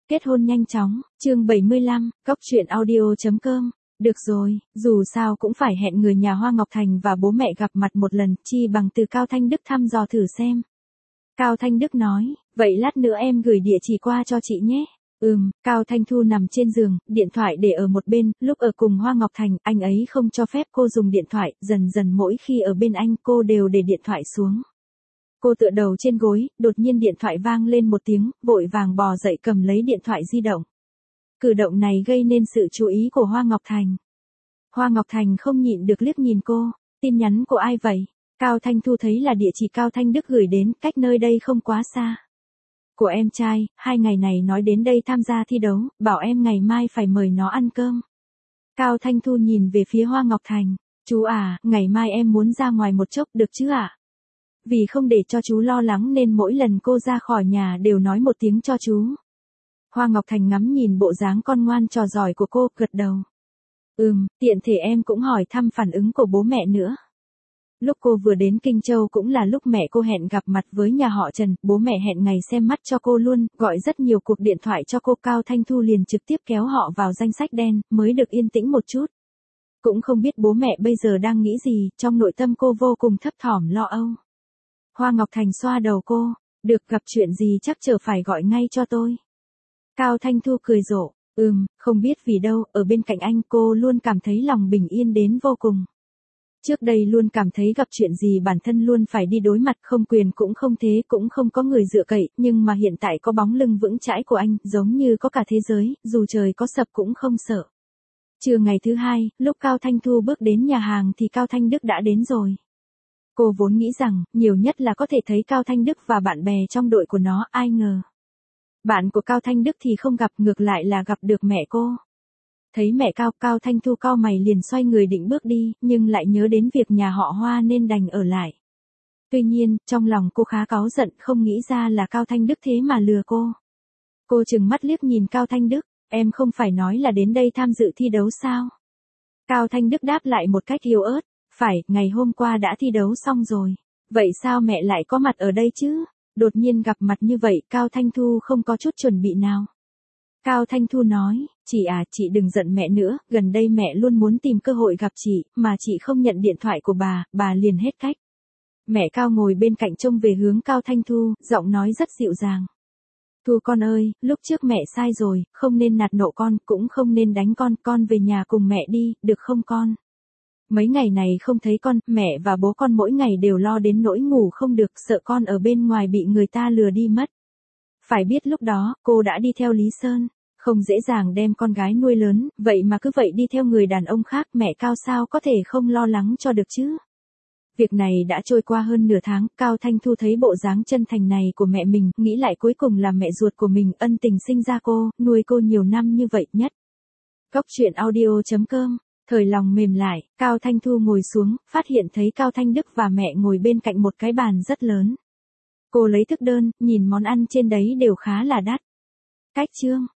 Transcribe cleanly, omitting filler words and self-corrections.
Kết hôn nhanh chóng, chương 75, Cóc truyện audio.com. Được rồi, dù sao cũng phải hẹn người nhà Hoa Ngọc Thành và bố mẹ gặp mặt một lần, chi bằng từ Cao Thanh Đức thăm dò thử xem. Cao Thanh Đức nói, vậy lát nữa em gửi địa chỉ qua cho chị nhé. Cao Thanh Thu nằm trên giường, điện thoại để ở một bên, lúc ở cùng Hoa Ngọc Thành, anh ấy không cho phép cô dùng điện thoại, dần dần mỗi khi ở bên anh cô đều để điện thoại xuống. Cô tựa đầu trên gối, đột nhiên điện thoại vang lên một tiếng, vội vàng bò dậy cầm lấy điện thoại di động. Cử động này gây nên sự chú ý của Hoa Ngọc Thành. Hoa Ngọc Thành không nhịn được liếc nhìn cô, tin nhắn của ai vậy? Cao Thanh Thu thấy là địa chỉ Cao Thanh Đức gửi đến, cách nơi đây không quá xa. Của em trai, 2 ngày này nói đến đây tham gia thi đấu, bảo em ngày mai phải mời nó ăn cơm. Cao Thanh Thu nhìn về phía Hoa Ngọc Thành, chú à, ngày mai em muốn ra ngoài một chốc được chứ ạ? Vì không để cho chú lo lắng nên mỗi lần cô ra khỏi nhà đều nói một tiếng cho chú. Hoa Ngọc Thành ngắm nhìn bộ dáng con ngoan trò giỏi của cô, gật đầu. Tiện thể em cũng hỏi thăm phản ứng của bố mẹ nữa. Lúc cô vừa đến Kinh Châu cũng là lúc mẹ cô hẹn gặp mặt với nhà họ Trần, bố mẹ hẹn ngày xem mắt cho cô luôn, gọi rất nhiều cuộc điện thoại cho cô. Cao Thanh Thu liền trực tiếp kéo họ vào danh sách đen, mới được yên tĩnh một chút. Cũng không biết bố mẹ bây giờ đang nghĩ gì, trong nội tâm cô vô cùng thấp thỏm lo âu. Hoa Ngọc Thành xoa đầu cô, được, gặp chuyện gì chắc chờ phải gọi ngay cho tôi. Cao Thanh Thu cười rộ, không biết vì đâu, ở bên cạnh anh cô luôn cảm thấy lòng bình yên đến vô cùng. Trước đây luôn cảm thấy gặp chuyện gì bản thân luôn phải đi đối mặt, không quyền cũng không thế, cũng không có người dựa cậy, nhưng mà hiện tại có bóng lưng vững chãi của anh, giống như có cả thế giới, dù trời có sập cũng không sợ. Trưa ngày thứ 2, lúc Cao Thanh Thu bước đến nhà hàng thì Cao Thanh Đức đã đến rồi. Cô vốn nghĩ rằng, nhiều nhất là có thể thấy Cao Thanh Đức và bạn bè trong đội của nó, ai ngờ. Bạn của Cao Thanh Đức thì không gặp, ngược lại là gặp được mẹ cô. Thấy mẹ Cao Thanh Thu cau mày liền xoay người định bước đi, nhưng lại nhớ đến việc nhà họ Hoa nên đành ở lại. Tuy nhiên, trong lòng cô khá cáu giận, không nghĩ ra là Cao Thanh Đức thế mà lừa cô. Cô trừng mắt liếc nhìn Cao Thanh Đức, em không phải nói là đến đây tham dự thi đấu sao? Cao Thanh Đức đáp lại một cách yếu ớt, phải, ngày hôm qua đã thi đấu xong rồi. Vậy sao mẹ lại có mặt ở đây chứ? Đột nhiên gặp mặt như vậy, Cao Thanh Thu không có chút chuẩn bị nào. Cao Thanh Thu nói, chị đừng giận mẹ nữa, gần đây mẹ luôn muốn tìm cơ hội gặp chị, mà chị không nhận điện thoại của bà liền hết cách. Mẹ Cao ngồi bên cạnh trông về hướng Cao Thanh Thu, giọng nói rất dịu dàng. Thu con ơi, lúc trước mẹ sai rồi, không nên nạt nộ con, cũng không nên đánh con về nhà cùng mẹ đi, được không con? Mấy ngày này không thấy con, mẹ và bố con mỗi ngày đều lo đến nỗi ngủ không được, sợ con ở bên ngoài bị người ta lừa đi mất. Phải biết lúc đó, cô đã đi theo Lý Sơn, không dễ dàng đem con gái nuôi lớn, vậy mà cứ vậy đi theo người đàn ông khác, mẹ Cao sao có thể không lo lắng cho được chứ? Việc này đã trôi qua hơn nửa tháng, Cao Thanh Thu thấy bộ dáng chân thành này của mẹ mình, nghĩ lại cuối cùng là mẹ ruột của mình, ân tình sinh ra cô, nuôi cô nhiều năm như vậy nhất. Cóc truyện audio.com. Thời lòng mềm lại, Cao Thanh Thu ngồi xuống, phát hiện thấy Cao Thanh Đức và mẹ ngồi bên cạnh một cái bàn rất lớn. Cô lấy thức đơn, nhìn món ăn trên đấy đều khá là đắt. Cách chương.